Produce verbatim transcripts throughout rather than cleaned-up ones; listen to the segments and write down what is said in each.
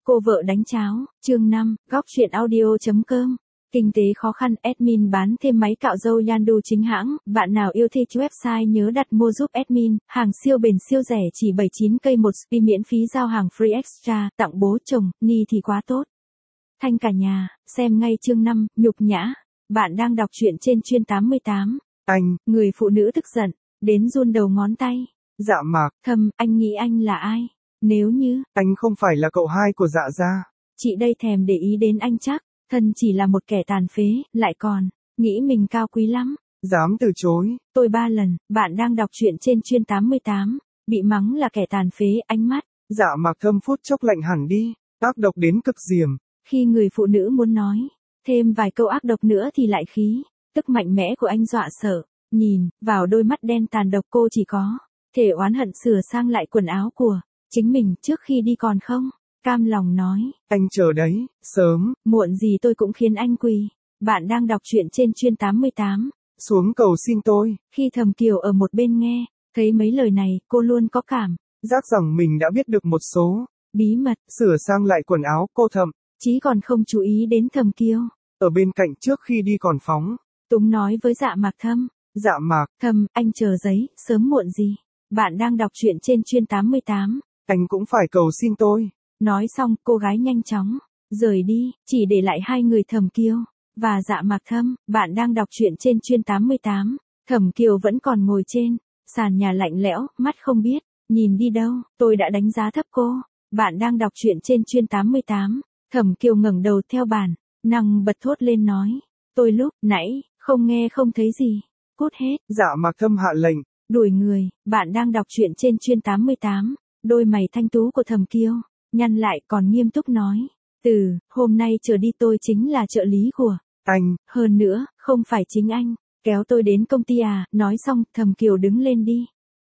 Cô vợ đánh cháo, chương năm, góc chuyện audio chấm com. Kinh tế khó khăn, admin bán thêm máy cạo râu Yandu chính hãng, bạn nào yêu thích website nhớ đặt mua giúp admin, hàng siêu bền siêu rẻ chỉ bảy mươi chín cây một spi miễn phí giao hàng free extra, tặng bố chồng, ni thì quá tốt. Thanh cả nhà, xem ngay chương năm, nhục nhã. Bạn đang đọc truyện trên chuyên tám mươi tám. Anh, người phụ nữ tức giận, đến run đầu ngón tay. Dạ Mạc, Thầm, anh nghĩ anh là ai? Nếu như, anh không phải là cậu hai của Dạ gia. chị đây thèm để ý đến anh chắc, thân chỉ là một kẻ tàn phế, lại còn, nghĩ mình cao quý lắm. Dám từ chối. Tôi ba lần, bạn đang đọc truyện trên chuyên tám mươi tám, bị mắng là kẻ tàn phế, ánh mắt. Dạ Mạc Thâm phút chốc lạnh hẳn đi, ác độc đến cực diềm. Khi người phụ nữ muốn nói thêm vài câu ác độc nữa thì lại khí, tức mạnh mẽ của anh dọa sợ, nhìn vào đôi mắt đen tàn độc cô chỉ có thể oán hận sửa sang lại quần áo của chính mình trước khi đi còn không cam lòng nói. Anh chờ đấy, sớm, muộn gì tôi cũng khiến anh quỳ. Bạn đang đọc truyện trên chuyên tám mươi tám. Xuống cầu xin tôi. Khi Thẩm Kiều ở một bên nghe, thấy mấy lời này, cô luôn có cảm giác rằng mình đã biết được một số bí mật, sửa sang lại quần áo cô Thẩm. Chí còn không chú ý đến Thẩm Kiều. Ở bên cạnh trước khi đi còn phóng túng nói với Dạ Mạc Thâm. Dạ Mạc, Thâm, anh chờ giấy, sớm muộn gì. Bạn đang đọc truyện trên chuyên tám mươi tám. Anh cũng phải cầu xin tôi. Nói xong, cô gái nhanh chóng rời đi, chỉ để lại hai người Thẩm Kiều và Dạ Mạc Thâm. Bạn đang đọc truyện trên chuyên tám mươi tám. Thẩm Kiều vẫn còn ngồi trên sàn nhà lạnh lẽo, mắt không biết nhìn đi đâu. Tôi đã đánh giá thấp cô. Bạn đang đọc truyện trên chuyên tám mươi tám. Thẩm Kiều ngẩng đầu theo bản năng bật thốt lên nói, tôi lúc nãy không nghe không thấy gì. Cút hết. Dạ Mạc Thâm hạ lệnh đuổi người. Bạn đang đọc truyện trên chuyên tám mươi tám. Đôi mày thanh tú của Thẩm Kiều nhăn lại còn nghiêm túc nói, từ hôm nay trở đi tôi chính là trợ lý của anh. Hơn nữa, không phải chính anh kéo tôi đến công ty à. Nói xong, Thẩm Kiều đứng lên đi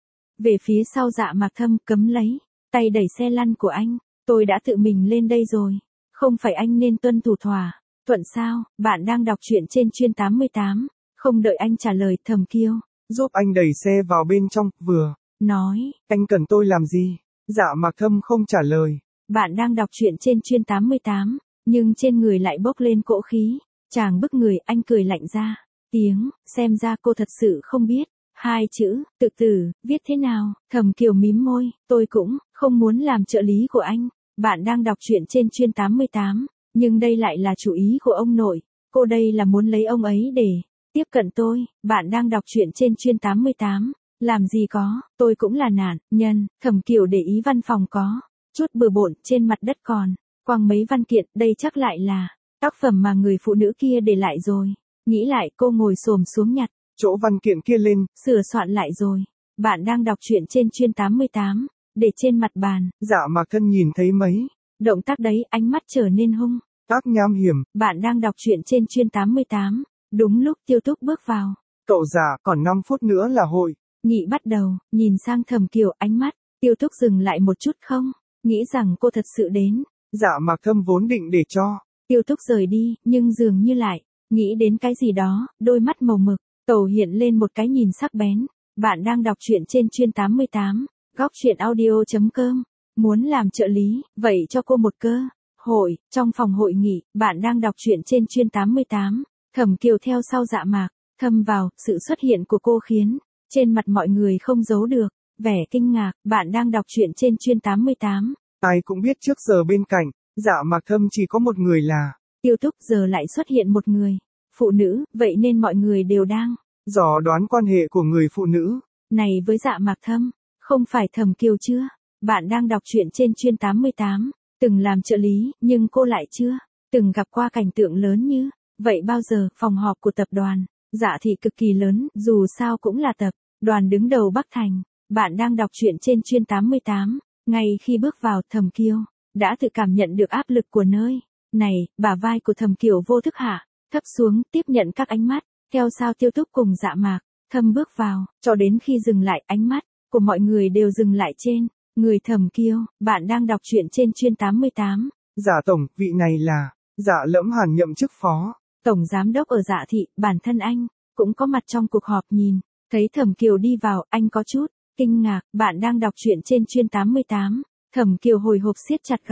về phía sau Dạ Mạc Thâm, cấm lấy tay đẩy xe lăn của anh. Tôi đã tự mình lên đây rồi, không phải anh nên tuân thủ thỏa thuận sao? Bạn đang đọc truyện trên chuyên tám mươi tám. Không đợi anh trả lời, Thẩm Kiều giúp anh đẩy xe vào bên trong, vừa nói, anh cần tôi làm gì? Dạ Mạc Thâm không trả lời. Bạn đang đọc truyện trên chuyên tám mươi tám, nhưng trên người lại bốc lên cỗ khí. Chàng bức người, anh cười lạnh ra tiếng, xem ra cô thật sự không biết hai chữ tự tử viết thế nào. Thẩm Kiều mím môi, tôi cũng không muốn làm trợ lý của anh. Bạn đang đọc truyện trên chuyên tám mươi tám, nhưng đây lại là chủ ý của ông nội. Cô đây là muốn lấy ông ấy để tiếp cận tôi. Bạn đang đọc truyện trên chuyên tám mươi tám. Làm gì có, tôi cũng là nạn nhân. Thẩm Kiều để ý văn phòng có chút bừa bộn, trên mặt đất còn quăng mấy văn kiện, đây chắc lại là tác phẩm mà người phụ nữ kia để lại rồi. Nghĩ lại, cô ngồi xổm xuống nhặt chỗ văn kiện kia lên, sửa soạn lại rồi. Bạn đang đọc truyện trên chuyên tám mươi tám, để trên mặt bàn. Dạ Mạc Thân nhìn thấy mấy động tác đấy, ánh mắt trở nên hung ác nham hiểm. Bạn đang đọc truyện trên chuyên tám mươi tám. Đúng lúc Tiêu Túc bước vào. Cậu già, còn năm phút nữa là hội nghị bắt đầu. Nhìn sang Thẩm Kiều, ánh mắt Tiêu Túc dừng lại một chút, không nghĩ rằng cô thật sự đến. Dạ Mạc Thâm vốn định để cho Tiêu Túc rời đi, nhưng dường như lại nghĩ đến cái gì đó, đôi mắt màu mực cầu hiện lên một cái nhìn sắc bén. Bạn đang đọc truyện trên chuyên tám mươi tám, góc chuyện audio chấm com. Muốn làm trợ lý, vậy cho cô một cơ hội. Trong phòng hội nghị, bạn đang đọc truyện trên chuyên tám mươi tám. Thẩm Kiều theo sau Dạ Mạc Thâm vào, sự xuất hiện của cô khiến trên mặt mọi người không giấu được vẻ kinh ngạc. Bạn đang đọc truyện trên chuyên tám mươi tám. Ai cũng biết trước giờ bên cạnh Dạ Mạc Thâm chỉ có một người là Tiêu Túc, giờ lại xuất hiện một người phụ nữ, vậy nên mọi người đều đang dò đoán quan hệ của người phụ nữ này với Dạ Mạc Thâm. Không phải Thẩm Kiều chưa? Bạn đang đọc truyện trên chuyên tám mươi tám. Từng làm trợ lý, nhưng cô lại chưa từng gặp qua cảnh tượng lớn như vậy bao giờ. Phòng họp của tập đoàn Dạ Thị cực kỳ lớn, dù sao cũng là tập đoàn đứng đầu Bắc Thành. Bạn đang đọc truyện trên chuyên tám mươi tám. Ngay khi bước vào, Thẩm Kiều đã tự cảm nhận được áp lực của nơi này. Bả vai của Thẩm Kiều vô thức hạ thấp xuống, tiếp nhận các ánh mắt. Theo sau Tiêu Túc cùng Dạ Mạc Thâm bước vào, cho đến khi dừng lại, ánh mắt của mọi người đều dừng lại trên người Thẩm Kiều. Bạn đang đọc truyện trên chuyên tám mươi tám. Dạ tổng, vị này là Dạ Lẫm Hàn nhậm chức phó tổng giám đốc ở Dạ Thị. Bản thân anh cũng có mặt trong cuộc họp. Nhìn thấy Thẩm Kiều đi vào, anh có chút kinh ngạc. Bạn đang đọc truyện trên chuyên tám mươi tám. Thẩm Kiều hồi hộp siết chặt góc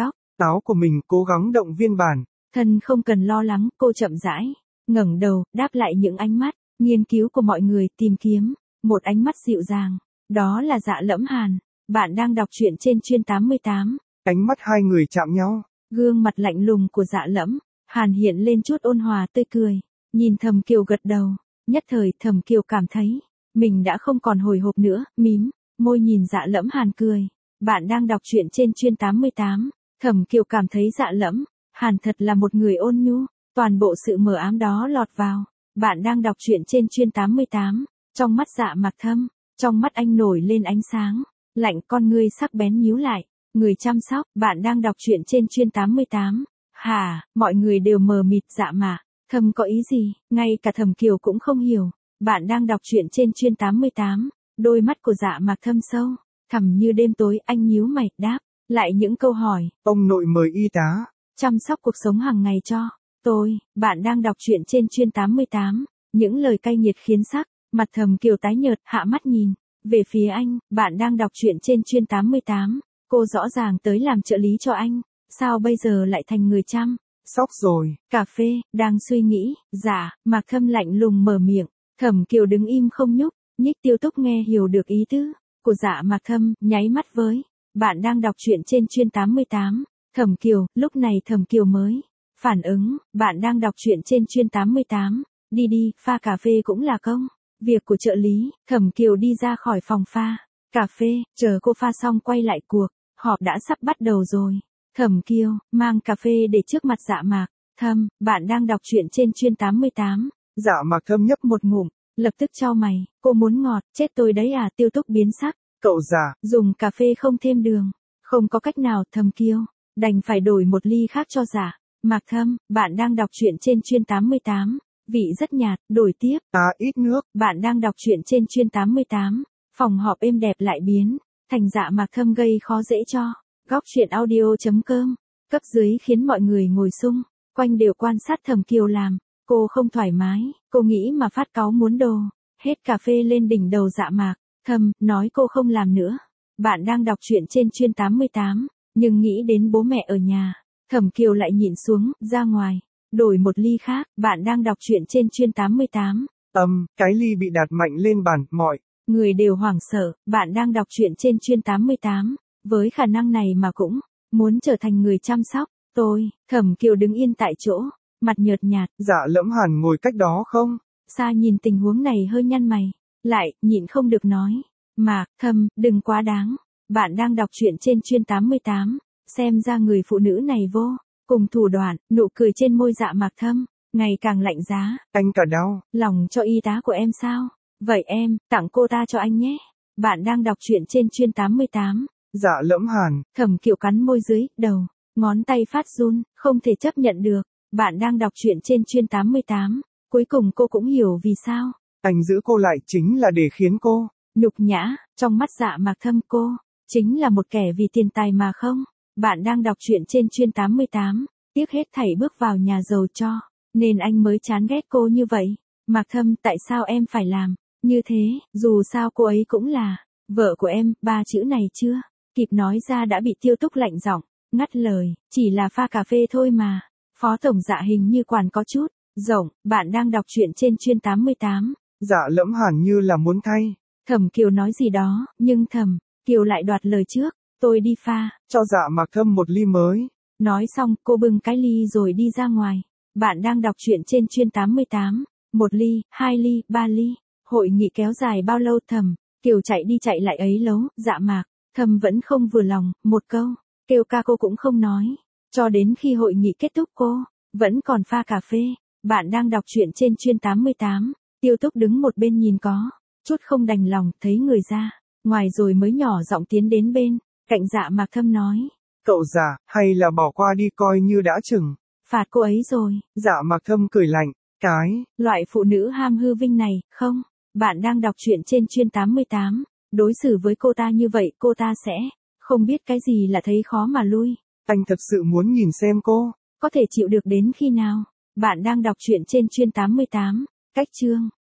táo của mình, cố gắng động viên bản. Thân không cần lo lắng, cô chậm rãi, ngẩng đầu, đáp lại những ánh mắt, nghiên cứu của mọi người, tìm kiếm, một ánh mắt dịu dàng. Đó là Dạ Lẫm Hàn. Bạn đang đọc truyện trên chuyên tám mươi tám. Ánh mắt hai người chạm nhau. Gương mặt lạnh lùng của Dạ Lẫm Hàn hiện lên chút ôn hòa tươi cười. Nhìn Thẩm Kiều gật đầu. Nhất thời Thẩm Kiều cảm thấy mình đã không còn hồi hộp nữa, mím môi nhìn Dạ Lẫm Hàn cười. Bạn đang đọc truyện trên chuyên tám mươi tám. Thẩm Kiều cảm thấy Dạ Lẫm Hàn thật là một người ôn nhu, toàn bộ sự mờ ám đó lọt vào. Bạn đang đọc truyện trên chuyên tám mươi tám. Trong mắt Dạ Mạc Thâm, trong mắt anh nổi lên ánh sáng lạnh, con ngươi sắc bén nhíu lại. Người chăm sóc, bạn đang đọc truyện trên chuyên tám mươi tám. Hả, mọi người đều mờ mịt. Dạ Mạc Thâm có ý gì, ngay cả Thẩm Kiều cũng không hiểu. Bạn đang đọc truyện trên chuyên tám mươi tám. Đôi mắt của Dạ Mạc Thâm sâu thẳm như đêm tối, anh nhíu mày, đáp lại những câu hỏi. Ông nội mời y tá chăm sóc cuộc sống hàng ngày cho tôi. Bạn đang đọc truyện trên chuyên tám mươi tám. Những lời cay nghiệt khiến sắc mặt Thẩm Kiều tái nhợt, hạ mắt nhìn về phía anh. Bạn đang đọc truyện trên chuyên tám mươi tám. Cô rõ ràng tới làm trợ lý cho anh, sao bây giờ lại thành người chăm sóc rồi? Cà phê, đang suy nghĩ. Dạ Mạc Thâm lạnh lùng mở miệng. Thẩm Kiều đứng im không nhúc nhích. Tiêu Túc nghe hiểu được ý tứ của Dạ Mạc Thâm, nháy mắt với. Bạn đang đọc truyện trên chuyên tám mươi tám. Thẩm Kiều, lúc này Thẩm Kiều mới phản ứng. Bạn đang đọc truyện trên chuyên tám mươi tám. Đi đi, pha cà phê cũng là công việc của trợ lý. Thẩm Kiều đi ra khỏi phòng pha cà phê, chờ cô pha xong quay lại. Cuộc họp đã sắp bắt đầu rồi. Thẩm Kiều mang cà phê để trước mặt Dạ Mạc Thâm. Bạn đang đọc truyện trên chuyên tám mươi tám. Dạ Mạc Thâm nhấp một ngụm, lập tức chau mày. Cô muốn ngọt, chết tôi đấy à? Tiêu Túc biến sắc. Cậu già, dùng cà phê không thêm đường. Không có cách nào. Thẩm Kiều đành phải đổi một ly khác cho Dạ Mạc Thâm. Bạn đang đọc truyện trên chuyên tám mươi tám. Vị rất nhạt, đổi tiếp. À, ít nước. Bạn đang đọc truyện trên chuyên tám mươi tám. Phòng họp êm đẹp lại biến thành Dạ Mạc Thâm gây khó dễ cho. Góc truyện audio chấm com. Cấp dưới khiến mọi người ngồi xung quanh đều quan sát Thẩm Kiều làm. Cô không thoải mái, cô nghĩ mà phát cáu muốn đồ hết cà phê lên đỉnh đầu Dạ Mạc Thâm, nói cô không làm nữa. Bạn đang đọc truyện trên chuyên tám mươi tám. Nhưng nghĩ đến bố mẹ ở nhà, Thẩm Kiều lại nhịn xuống, ra ngoài đổi một ly khác. Bạn đang đọc truyện trên chuyên tám mươi tám. Âm, cái ly bị đặt mạnh lên bàn, mọi người đều hoảng sợ. Bạn đang đọc truyện trên chuyên tám mươi tám. Với khả năng này mà cũng muốn trở thành người chăm sóc tôi. Thẩm Kiều đứng yên tại chỗ, mặt nhợt nhạt. Dạ Lẫm Hàn ngồi cách đó không xa nhìn tình huống này hơi nhăn mày lại, nhịn không được nói. Mạc Thâm, đừng quá đáng. Bạn đang đọc truyện trên chuyên tám mươi tám. Xem ra người phụ nữ này vô cùng thủ đoạn. Nụ cười trên môi Dạ Mạc Thâm ngày càng lạnh giá. Anh cả đau lòng cho y tá của em sao? Vậy em tặng cô ta cho anh nhé. Bạn đang đọc truyện trên chuyên tám mươi tám. Dạ Lẫm Hàn. Thẩm Kiều cắn môi dưới đầu, ngón tay phát run, không thể chấp nhận được. Bạn đang đọc truyện trên chuyên tám mươi tám. Cuối cùng cô cũng hiểu vì sao anh giữ cô lại chính là để khiến cô nhục nhã. Trong mắt Dạ Mạc Thâm, cô chính là một kẻ vì tiền tài mà không. Bạn đang đọc truyện trên chuyên tám mươi tám. Tiếc hết thảy bước vào nhà giàu cho nên anh mới chán ghét cô như vậy. Mạc Thâm, tại sao em phải làm như thế? Dù sao cô ấy cũng là vợ của em. Ba chữ này chưa kịp nói ra đã bị Tiêu Túc lạnh giọng ngắt lời. Chỉ là pha cà phê thôi mà. Phó tổng Dạ hình như quản có chút rộng. Bạn đang đọc truyện trên chuyên tám mươi tám. Dạ Lẫm Hàn như là muốn thay. Thẩm Kiều nói gì đó, nhưng Thẩm Kiều lại đoạt lời trước. Tôi đi pha cho Dạ Mạc Thâm một ly mới. Nói xong, cô bưng cái ly rồi đi ra ngoài. Bạn đang đọc truyện trên chuyên tám mươi tám. Một ly, hai ly, ba ly. Hội nghị kéo dài bao lâu? Thẩm Kiều chạy đi chạy lại ấy lâu. Dạ Mạc Thâm vẫn không vừa lòng, một câu kêu ca cô cũng không nói. Cho đến khi hội nghị kết thúc cô vẫn còn pha cà phê. Bạn đang đọc truyện trên chuyên tám mươi tám. Tiêu Túc đứng một bên nhìn có chút không đành lòng, thấy người ra ngoài rồi mới nhỏ giọng tiến đến bên cạnh Dạ Mạc Thâm nói. Cậu già, hay là bỏ qua đi coi như đã chừng phạt cô ấy rồi. Dạ Mạc Thâm cười lạnh. Cái loại phụ nữ ham hư vinh này, không. Bạn đang đọc truyện trên chuyên tám mươi tám. Đối xử với cô ta như vậy, cô ta sẽ không biết cái gì là thấy khó mà lui. Anh thật sự muốn nhìn xem cô có thể chịu được đến khi nào. Bạn đang đọc truyện trên chuyên tám mươi tám. Cách chương